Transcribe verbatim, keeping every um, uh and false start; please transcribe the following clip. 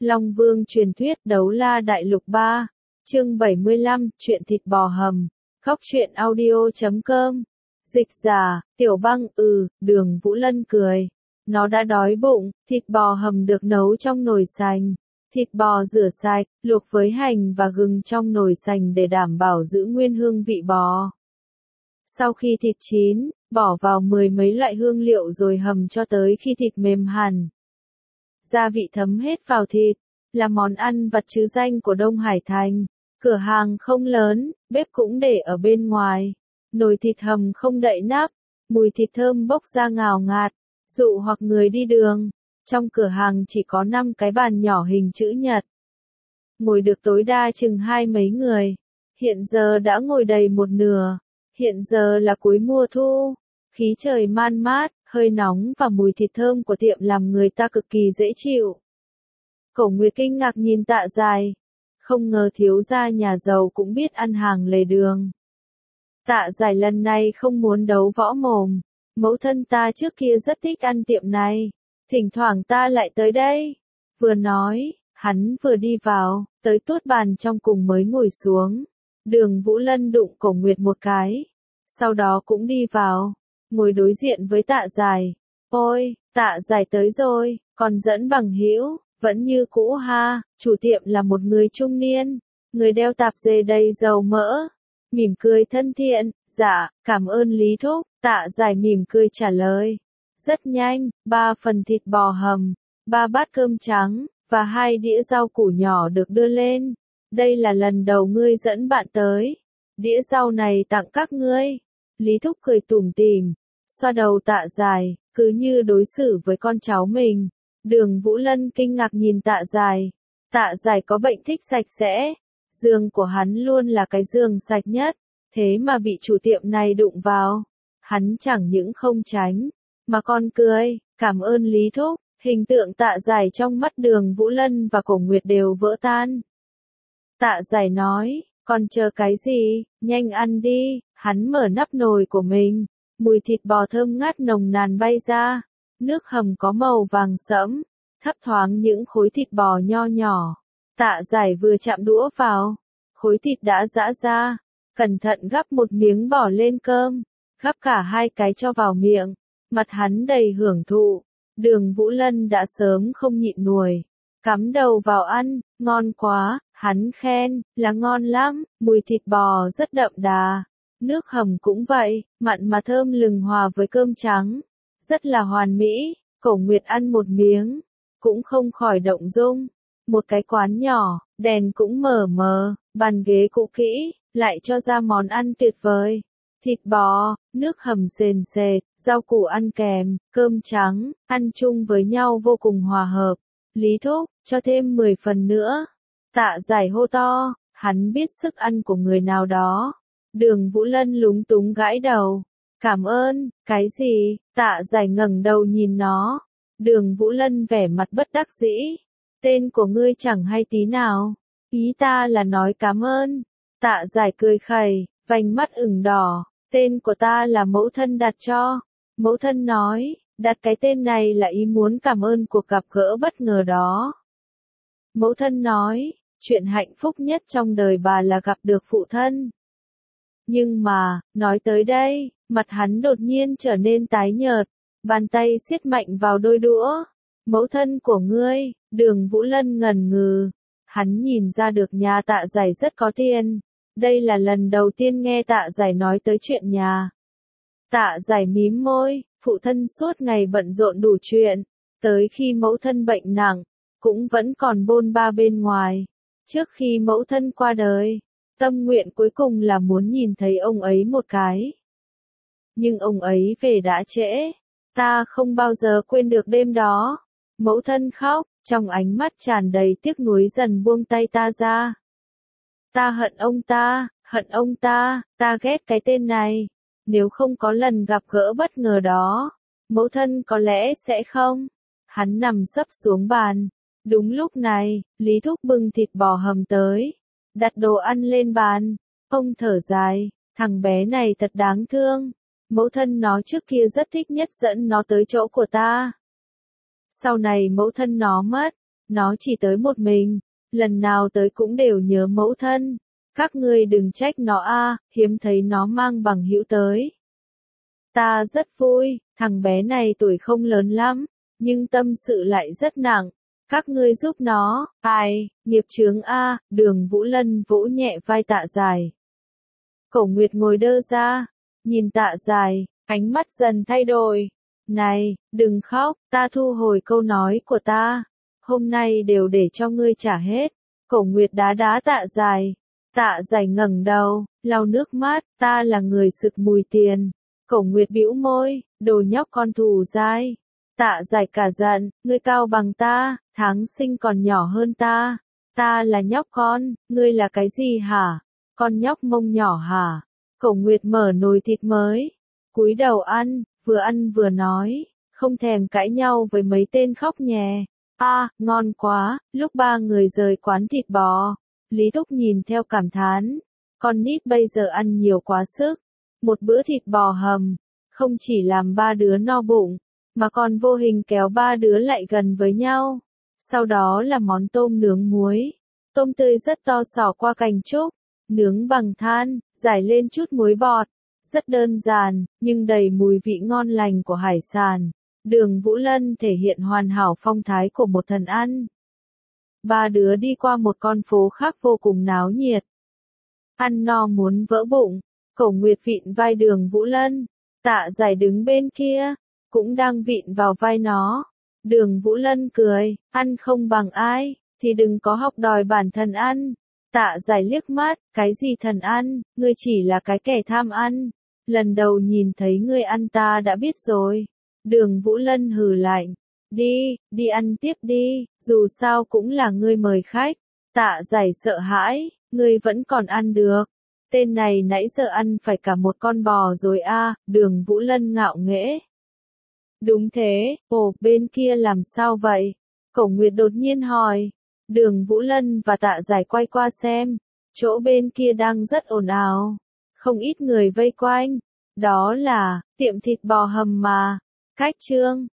Long Vương truyền thuyết Đấu La Đại Lục ba, chương bảy mươi lăm, chuyện thịt bò hầm, khóc chuyện audio chấm com. Dịch giả, Tiểu Băng, ừ, Đường Vũ Lân cười. Nó đã đói bụng, thịt bò hầm được nấu trong nồi sành. Thịt bò rửa sạch, luộc với hành và gừng trong nồi sành để đảm bảo giữ nguyên hương vị bò. Sau khi thịt chín, bỏ vào mười mấy loại hương liệu rồi hầm cho tới khi thịt mềm hẳn. Gia vị thấm hết vào thịt, là món ăn vặt trứ danh của Đông Hải Thành. Cửa hàng không lớn, bếp cũng để ở bên ngoài. Nồi thịt hầm không đậy nắp, mùi thịt thơm bốc ra ngào ngạt, dụ hoặc người đi đường. Trong cửa hàng chỉ có năm cái bàn nhỏ hình chữ nhật. Ngồi được tối đa chừng hai mấy người. Hiện giờ đã ngồi đầy một nửa. Hiện giờ là cuối mùa thu. Khí trời man mát, hơi nóng và mùi thịt thơm của tiệm làm người ta cực kỳ dễ chịu. Cổ Nguyệt kinh ngạc nhìn Tạ Dài. Không ngờ thiếu gia nhà giàu cũng biết ăn hàng lề đường. Tạ Dài lần này không muốn đấu võ mồm. Mẫu thân ta trước kia rất thích ăn tiệm này. Thỉnh thoảng ta lại tới đây. Vừa nói, hắn vừa đi vào, tới tuốt bàn trong cùng mới ngồi xuống. Đường Vũ Lân đụng Cổ Nguyệt một cái. Sau đó cũng đi vào, ngồi đối diện với Tạ Dài. Ôi, Tạ Dài tới rồi, còn dẫn bằng hữu, vẫn như cũ ha. Chủ tiệm là một người trung niên, người đeo tạp dề đầy dầu mỡ. Mỉm cười thân thiện, dạ, cảm ơn Lý Thúc. Tạ Dài mỉm cười trả lời. Rất nhanh, ba phần thịt bò hầm, ba bát cơm trắng, và hai đĩa rau củ nhỏ được đưa lên. Đây là lần đầu ngươi dẫn bạn tới. Đĩa rau này tặng các ngươi. Lý Thúc cười tủm tỉm, xoa đầu Tạ Dài, cứ như đối xử với con cháu mình. Đường Vũ Lân kinh ngạc nhìn Tạ Dài. Tạ Dài có bệnh thích sạch sẽ. Giường của hắn luôn là cái giường sạch nhất. Thế mà bị chủ tiệm này đụng vào. Hắn chẳng những không tránh, mà còn cười, cảm ơn Lý Thúc. Hình tượng Tạ Dài trong mắt Đường Vũ Lân và Cổ Nguyệt đều vỡ tan. Tạ Dài nói, còn chờ cái gì, nhanh ăn đi. Hắn mở nắp nồi của mình, mùi thịt bò thơm ngát nồng nàn bay ra. Nước hầm có màu vàng sẫm, thấp thoáng những khối thịt bò nho nhỏ. Tạ Dài vừa chạm đũa vào, khối thịt đã giã ra, cẩn thận gắp một miếng bỏ lên cơm, gắp cả hai cái cho vào miệng, mặt hắn đầy hưởng thụ. Đường Vũ Lân đã sớm không nhịn nổi, cắm đầu vào ăn, ngon quá, hắn khen, là ngon lắm, mùi thịt bò rất đậm đà, nước hầm cũng vậy, mặn mà thơm lừng hòa với cơm trắng, rất là hoàn mỹ. Cổ Nguyệt ăn một miếng, cũng không khỏi động dung. Một cái quán nhỏ, đèn cũng mờ mờ, bàn ghế cũ kỹ, lại cho ra món ăn tuyệt vời. Thịt bò, nước hầm sền sệt, rau củ ăn kèm, cơm trắng, ăn chung với nhau vô cùng hòa hợp. Lý Thúc, cho thêm mười phần nữa. Tạ Dài hô to, hắn biết sức ăn của người nào đó. Đường Vũ Lân lúng túng gãi đầu. Cảm ơn, cái gì? Tạ Dài ngẩng đầu nhìn nó. Đường Vũ Lân vẻ mặt bất đắc dĩ. Tên của ngươi chẳng hay tí nào. Ý ta là nói cảm ơn. Tạ Dài cười khẩy, vành mắt ửng đỏ. Tên của ta là mẫu thân đặt cho. Mẫu thân nói, đặt cái tên này là ý muốn cảm ơn cuộc gặp gỡ bất ngờ đó. Mẫu thân nói, chuyện hạnh phúc nhất trong đời bà là gặp được phụ thân. Nhưng mà, nói tới đây, mặt hắn đột nhiên trở nên tái nhợt, bàn tay siết mạnh vào đôi đũa. Mẫu thân của ngươi, Đường Vũ Lân ngần ngừ. Hắn nhìn ra được nhà Tạ Dài rất có tiền. Đây là lần đầu tiên nghe Tạ Dài nói tới chuyện nhà. Tạ Dài mím môi, phụ thân suốt ngày bận rộn đủ chuyện. Tới khi mẫu thân bệnh nặng, cũng vẫn còn bôn ba bên ngoài. Trước khi mẫu thân qua đời, tâm nguyện cuối cùng là muốn nhìn thấy ông ấy một cái. Nhưng ông ấy về đã trễ. Ta không bao giờ quên được đêm đó. Mẫu thân khóc, trong ánh mắt tràn đầy tiếc nuối dần buông tay ta ra. Ta hận ông ta, hận ông ta, ta ghét cái tên này. Nếu không có lần gặp gỡ bất ngờ đó, mẫu thân có lẽ sẽ không. Hắn nằm sấp xuống bàn. Đúng lúc này, Lý Thúc bưng thịt bò hầm tới. Đặt đồ ăn lên bàn. Ông thở dài, thằng bé này thật đáng thương. Mẫu thân nó trước kia rất thích nhất dẫn nó tới chỗ của ta. Sau này mẫu thân nó mất, nó chỉ tới một mình, lần nào tới cũng đều nhớ mẫu thân. Các ngươi đừng trách nó a, hiếm thấy nó mang bằng hữu tới. Ta rất vui, thằng bé này tuổi không lớn lắm, nhưng tâm sự lại rất nặng. Các ngươi giúp nó, ai, nghiệp chướng a, Đường Vũ Lân vỗ nhẹ vai Tạ Dài. Cổ Nguyệt ngồi đơ ra, nhìn Tạ Dài, ánh mắt dần thay đổi. Này, đừng khóc, ta thu hồi câu nói của ta. Hôm nay đều để cho ngươi trả hết. Cổ Nguyệt đá đá Tạ Dài. Tạ Dài ngẩng đầu, lau nước mắt, ta là người sực mùi tiền. Cổ Nguyệt bĩu môi, đồ nhóc con thù dai. Tạ Dài cả giận, ngươi cao bằng ta, tháng sinh còn nhỏ hơn ta. Ta là nhóc con, ngươi là cái gì hả? Con nhóc mông nhỏ hả? Cổ Nguyệt mở nồi thịt mới, cúi đầu ăn, vừa ăn vừa nói, không thèm cãi nhau với mấy tên khóc nhè. A, à, ngon quá, lúc ba người rời quán thịt bò, Lý Thúc nhìn theo cảm thán, con nít bây giờ ăn nhiều quá sức. Một bữa thịt bò hầm, không chỉ làm ba đứa no bụng, mà còn vô hình kéo ba đứa lại gần với nhau. Sau đó là món tôm nướng muối, tôm tươi rất to xỏ qua cành trúc, nướng bằng than, rải lên chút muối bọt. Rất đơn giản, nhưng đầy mùi vị ngon lành của hải sản. Đường Vũ Lân thể hiện hoàn hảo phong thái của một thần ăn. Ba đứa đi qua một con phố khác vô cùng náo nhiệt. Ăn no muốn vỡ bụng, Cổ Nguyệt vịn vai Đường Vũ Lân, Tạ Dài đứng bên kia, cũng đang vịn vào vai nó. Đường Vũ Lân cười, ăn không bằng ai, thì đừng có học đòi bản thân ăn. Tạ Dài liếc mắt, cái gì thần ăn, ngươi chỉ là cái kẻ tham ăn. Lần đầu nhìn thấy ngươi ăn ta đã biết rồi. Đường Vũ Lân hừ lạnh, đi, đi ăn tiếp đi, dù sao cũng là ngươi mời khách. Tạ Dài sợ hãi, ngươi vẫn còn ăn được. Tên này nãy giờ ăn phải cả một con bò rồi a, à, Đường Vũ Lân ngạo nghễ. Đúng thế, ồ, bên kia làm sao vậy? Cổ Nguyệt đột nhiên hỏi. Đường Vũ Lân và Tạ Dài quay qua xem, chỗ bên kia đang rất ồn ào, không ít người vây quanh. Đó là tiệm thịt bò hầm mà. Khách trương,